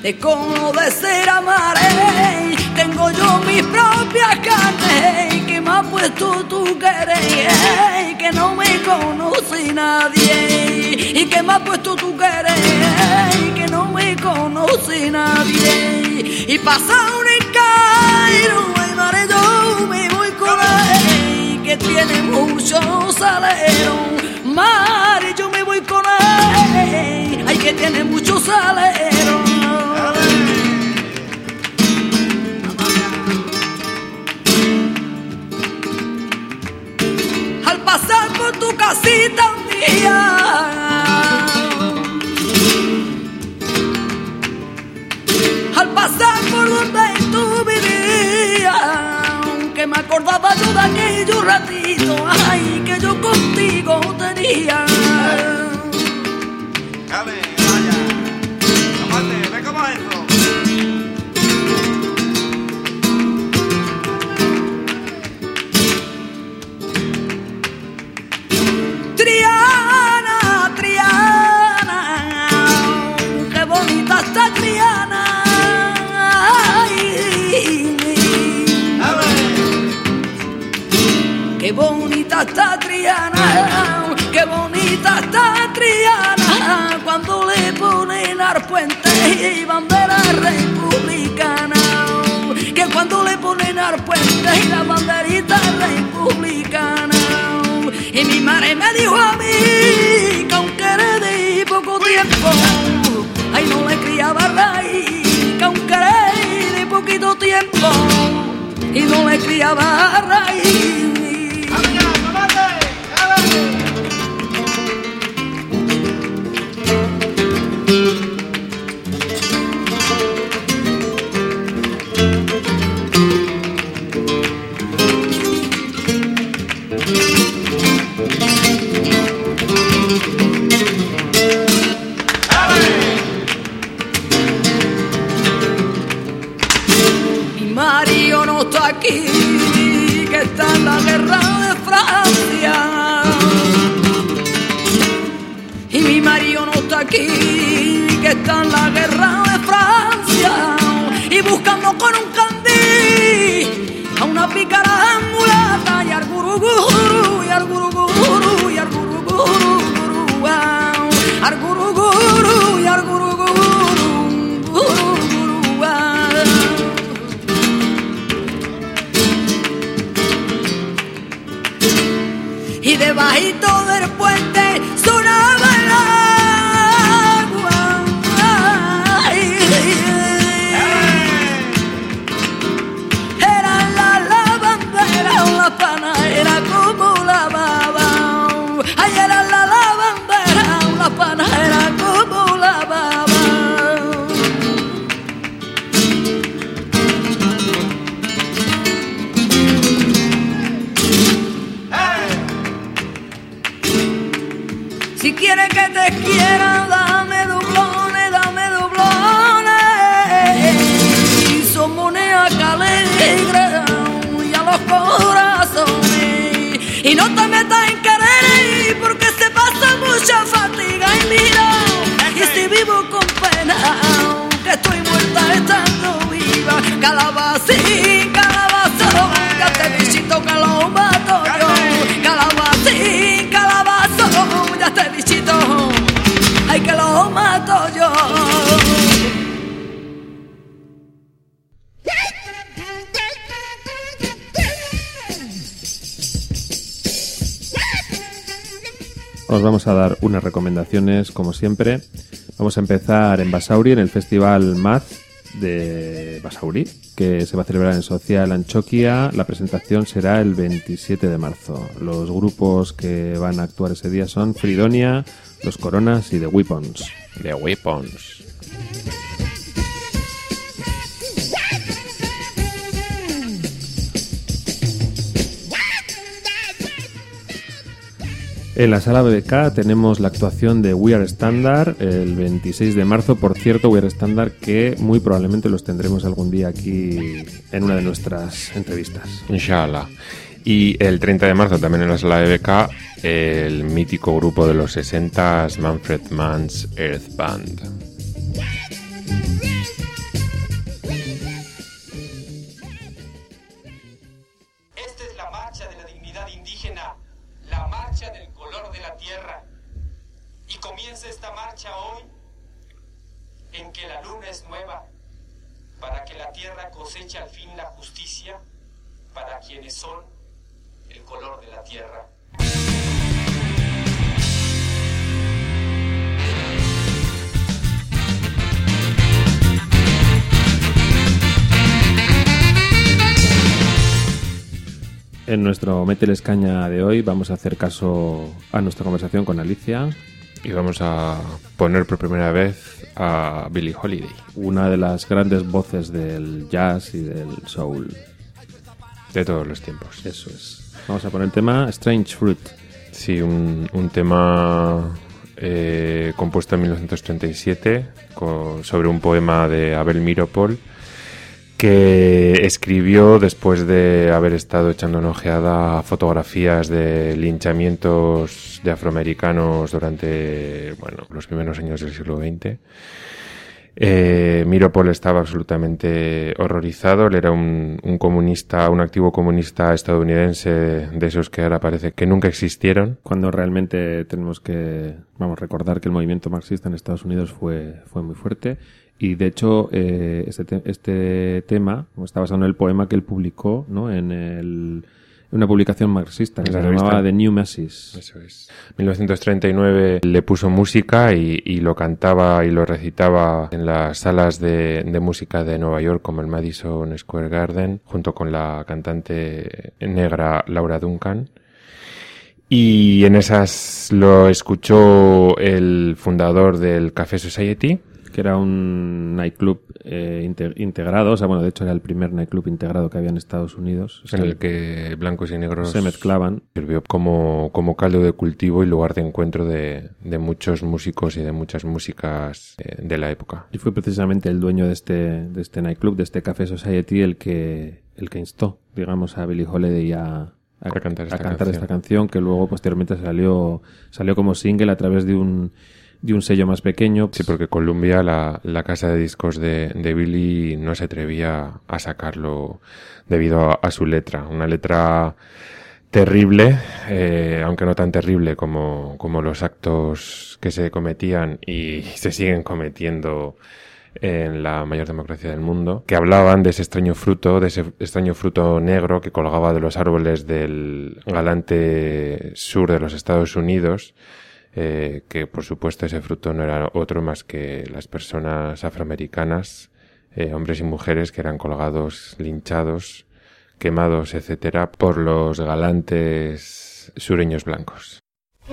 es como decir amaré. Tengo yo mis propias carnes que me ha puesto tu querer, que no me conoce nadie, y que me ha puesto tu querer, que no me conoce nadie. Y pasa un encairo, ay madre, yo me voy con él, que tiene mucho salero. Madre, yo me voy con él, ay, que tiene mucho salero. Al pasar por tu casita un día, al pasar por donde tú vivías, que me acordaba yo de aquellos ratitos, ay, que yo contigo tenía. Dale, vaya, tómate, ve cómo es eso. Triana, Triana, qué bonita está Triana. Qué bonita está Triana, qué bonita está Triana, cuando le ponen al puente y bandera republicana, que cuando le ponen al puente y la banderita republicana. Y mi madre me dijo a mí que aunque era de poco tiempo, ay, no le criaba raíz, que aunque era de poquito tiempo y no le criaba raíz. Mi marido no está aquí, que está en la guerra de Francia. Y mi marido no está aquí, que está en la guerra de Francia. Y buscando con un candil a una pícara mulata, y al guruguru, y al guruguru, y al guruguru, al guruguru, y al guruguru. Y debajito del puente sonaba el agua. Ay, era la lavandera o la pana, era como lavaba. Ay, era la lavandera o la pana, era como lavaba. Si quieres que te quiera, dame doblones, dame doblones. Y son moneda que alegra y a los corazones. Y no te metas en querer porque se pasa mucha fatiga. Y mira, y si vivo con pena, que estoy muerta estando viva. Calabacín, calabazo, que este bichito que lo mato yo. Calabacín, calabazo, ya este bichito, ay, que lo mato yo. Os vamos a dar unas recomendaciones, como siempre. Vamos a empezar en Basauri, en el Festival M A Z de Basauri, que se va a celebrar en Social Antxokia. La presentación será el veintisiete de marzo. Los grupos que van a actuar ese día son Fridonia, Los Coronas y The Weapons. The Weapons. En la sala B B K tenemos la actuación de We Are Standard el veintiséis de marzo. Por cierto, We Are Standard, que muy probablemente los tendremos algún día aquí en una de nuestras entrevistas. Inshallah. Y el treinta de marzo también en la sala B B K, el mítico grupo de los sesenta, Manfred Mann's Earth Band. marcha hoy en que la luna es nueva, para que la tierra coseche al fin la justicia para quienes son el color de la tierra. En nuestro Mételes Caña de hoy vamos a hacer caso a nuestra conversación con Alicia. Y vamos a poner por primera vez a Billie Holiday, una de las grandes voces del jazz y del soul de todos los tiempos. Eso es. Vamos a poner el tema Strange Fruit. Sí, un, un tema eh, compuesto en mil novecientos treinta y siete con, sobre un poema de Abel Meeropol, que escribió después de haber estado echando una ojeada a fotografías de linchamientos de afroamericanos durante, bueno, los primeros años del siglo veinte. Eh, Meeropol estaba absolutamente horrorizado. Él era un, un comunista, un activo comunista estadounidense, de esos que ahora parece que nunca existieron. Cuando realmente tenemos que, vamos, recordar que el movimiento marxista en Estados Unidos fue, fue muy fuerte. Y de hecho, eh, este, te- este tema está basado en el poema que él publicó, ¿no? En, el, en una publicación marxista que En se la revista llamaba The New Masses. Eso es. mil novecientos treinta y nueve le puso música y, y lo cantaba y lo recitaba en las salas de, de música de Nueva York, como el Madison Square Garden, junto con la cantante negra Laura Duncan. Y en esas lo escuchó el fundador del Café Society, Que era un nightclub eh, inte- integrado, o sea, bueno, de hecho era el primer nightclub integrado que había en Estados Unidos. O sea, en el que blancos y negros se mezclaban. Sirvió como, como caldo de cultivo y lugar de encuentro de, de muchos músicos y de muchas músicas eh, de la época. Y fue precisamente el dueño de este, de este nightclub, de este Café Society, el que, el que instó, digamos, a Billie Holiday a, a, A cantar esta a cantar canción. esta canción, que luego posteriormente salió, salió como single a través de un, de un sello más pequeño. Sí, porque Columbia, la, la casa de discos de, de Billie, no se atrevía a sacarlo debido a, a su letra. Una letra terrible, eh, aunque no tan terrible como, como los actos que se cometían y se siguen cometiendo en la mayor democracia del mundo, que hablaban de ese extraño fruto, de ese extraño fruto negro que colgaba de los árboles del galante sur de los Estados Unidos, eh, que por supuesto ese fruto no era otro más que las personas afroamericanas, eh, hombres y mujeres que eran colgados, linchados, quemados, etcétera, por los galantes sureños blancos.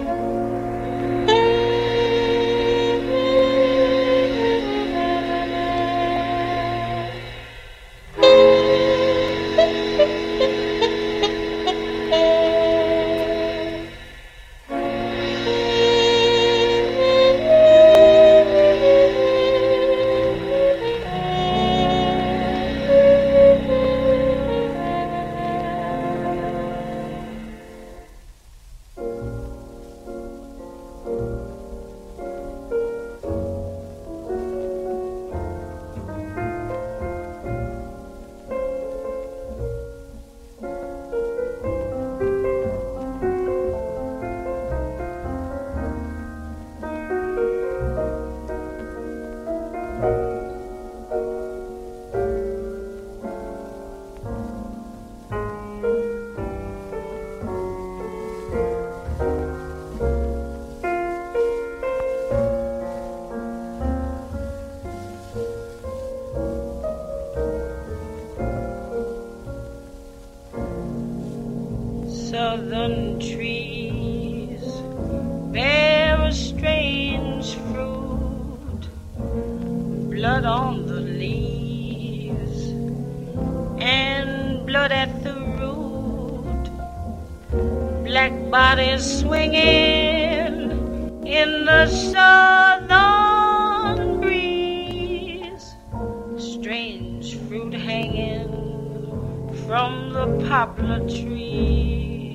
Southern trees bear a strange fruit, blood on the leaves and blood at the root, black bodies swinging in the southern breeze, strange fruit hanging from the poplar trees.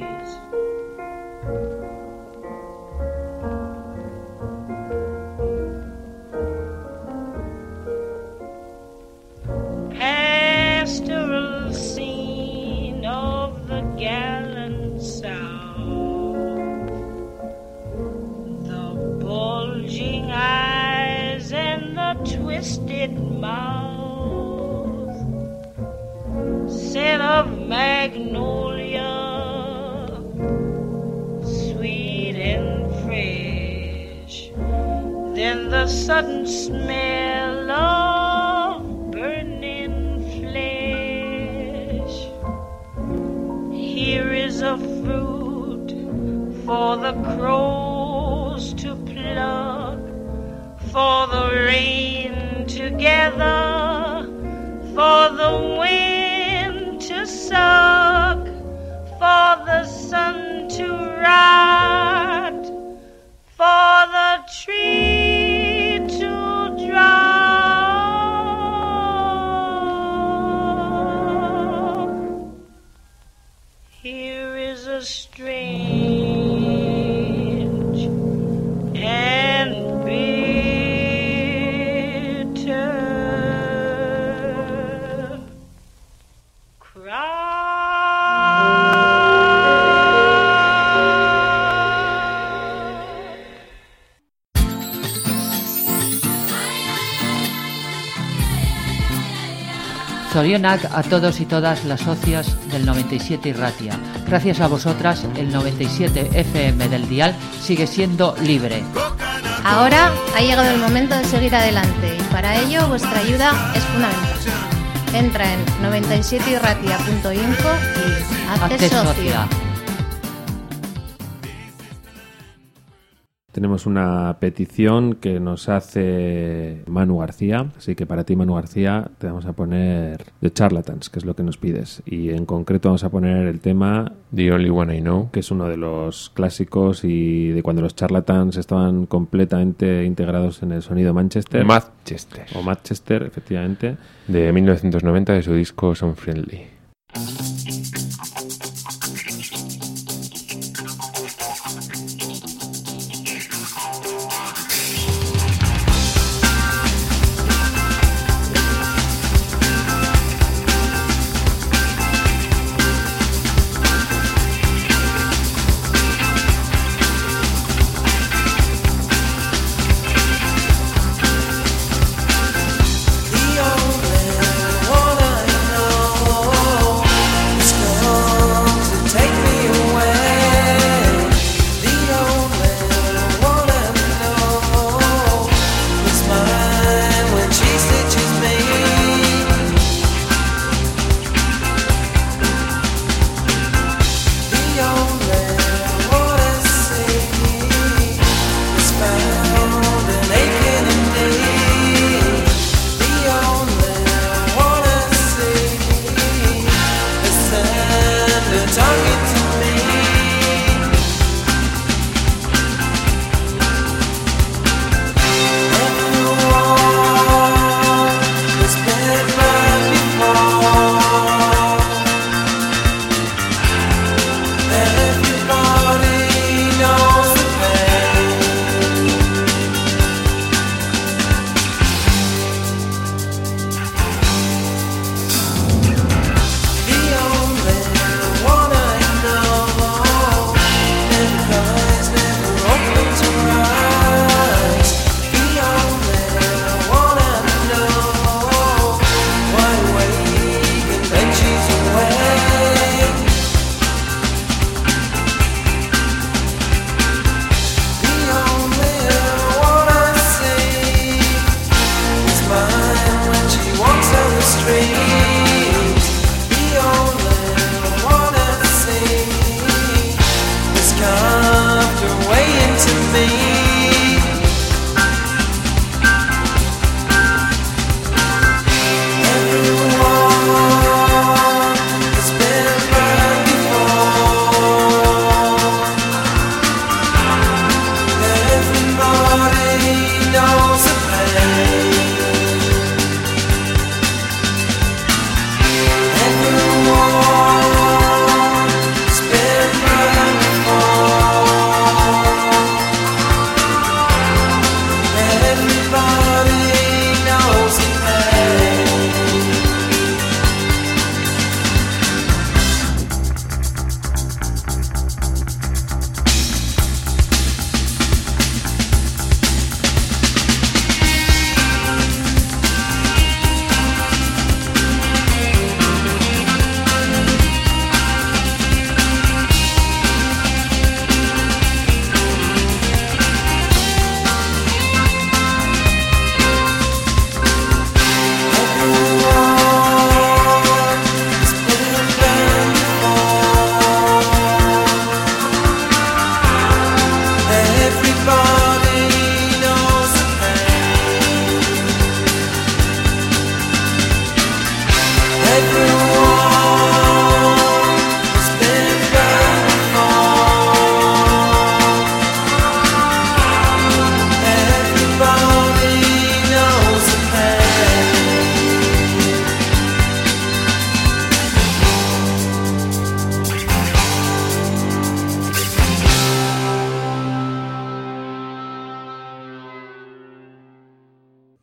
Pastoral scene of the gallant South, the bulging eye twisted mouth, scent of magnolia, sweet and fresh, then the sudden smell of burning flesh. Here is a fruit for the crows to pluck, for the rain to gather, for the wind to suck, for the sun to rot, for the tree to drop. Here is a strange and bitter cry. Zorionak a todos y todas las socias del noventa y siete Irratia. Gracias a vosotras, el noventa y siete F M del dial sigue siendo libre. Ahora ha llegado el momento de seguir adelante y para ello vuestra ayuda es fundamental. Entra en noventa y siete irratia punto info y hazte, hazte socio. Socia. Tenemos una petición que nos hace Manu García, así que para ti, Manu García, te vamos a poner The Charlatans, que es lo que nos pides, y en concreto vamos a poner el tema The Only One I Know, que es uno de los clásicos y de cuando los Charlatans estaban completamente integrados en el sonido Manchester. Manchester. O Manchester, efectivamente. De mil novecientos noventa, de su disco Sound Friendly.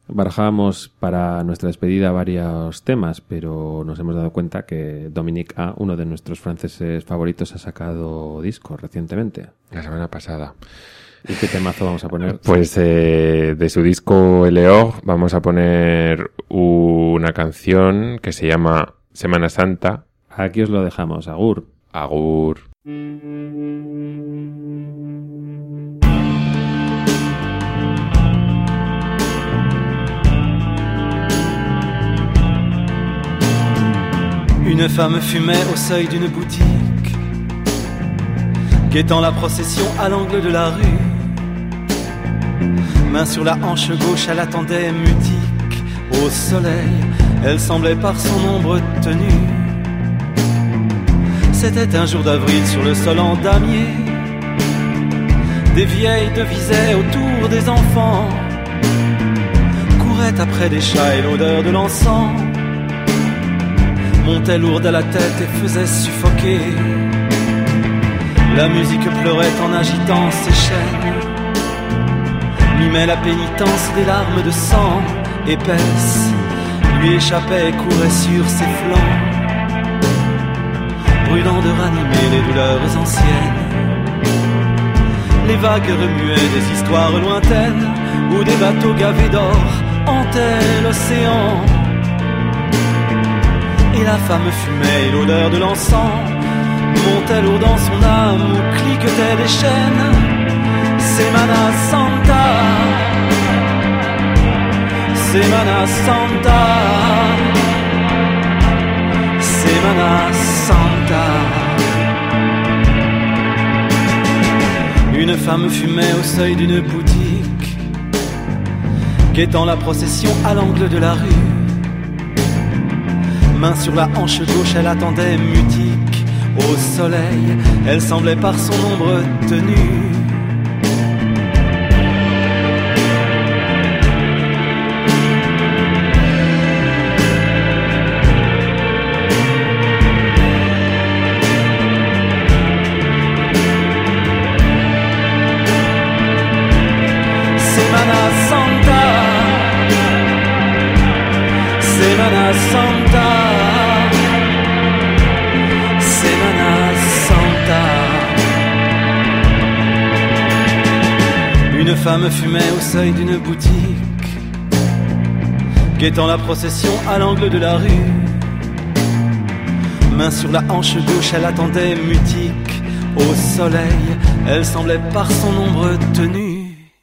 Barajábamos para nuestra despedida varios temas, pero nos hemos dado cuenta que Dominique A, uno de nuestros franceses favoritos, ha sacado disco recientemente. La semana pasada. ¿Y qué temazo vamos a poner? Pues eh, de su disco Eleor vamos a poner una canción que se llama Semana Santa. Aquí os lo dejamos. Agur. Agur. Une femme fumait au seuil d'une boutique, guettant la procession à l'angle de la rue. Main sur la hanche gauche, elle attendait mutique. Au soleil, elle semblait par son ombre tenue. C'était un jour d'avril sur le sol en damier. Des vieilles devisaient autour des enfants, couraient après des chats et l'odeur de l'encens montait lourde à la tête et faisait suffoquer. La musique pleurait en agitant ses chaînes, mimait la pénitence des larmes de sang épaisses, lui échappait et courait sur ses flancs, brûlant de ranimer les douleurs anciennes. Les vagues remuaient des histoires lointaines, où des bateaux gavés d'or hantaient l'océan. Et la femme fumait et l'odeur de l'encens montait lourd dans son âme où cliquetaient les chaînes. Semana Santa, Semana Santa, Semana Santa. Une femme fumait au seuil d'une boutique, guettant la procession à l'angle de la rue. Main sur la hanche gauche, elle attendait mutique. Au soleil, elle semblait par son ombre tenue. Semana Santa, Semana Santa, Semana Santa. Une femme fumait au seuil d'une boutique, guettant la procession à l'angle de la rue. Main sur la hanche gauche, elle attendait mutique. Au soleil, elle semblait par son ombre tenue.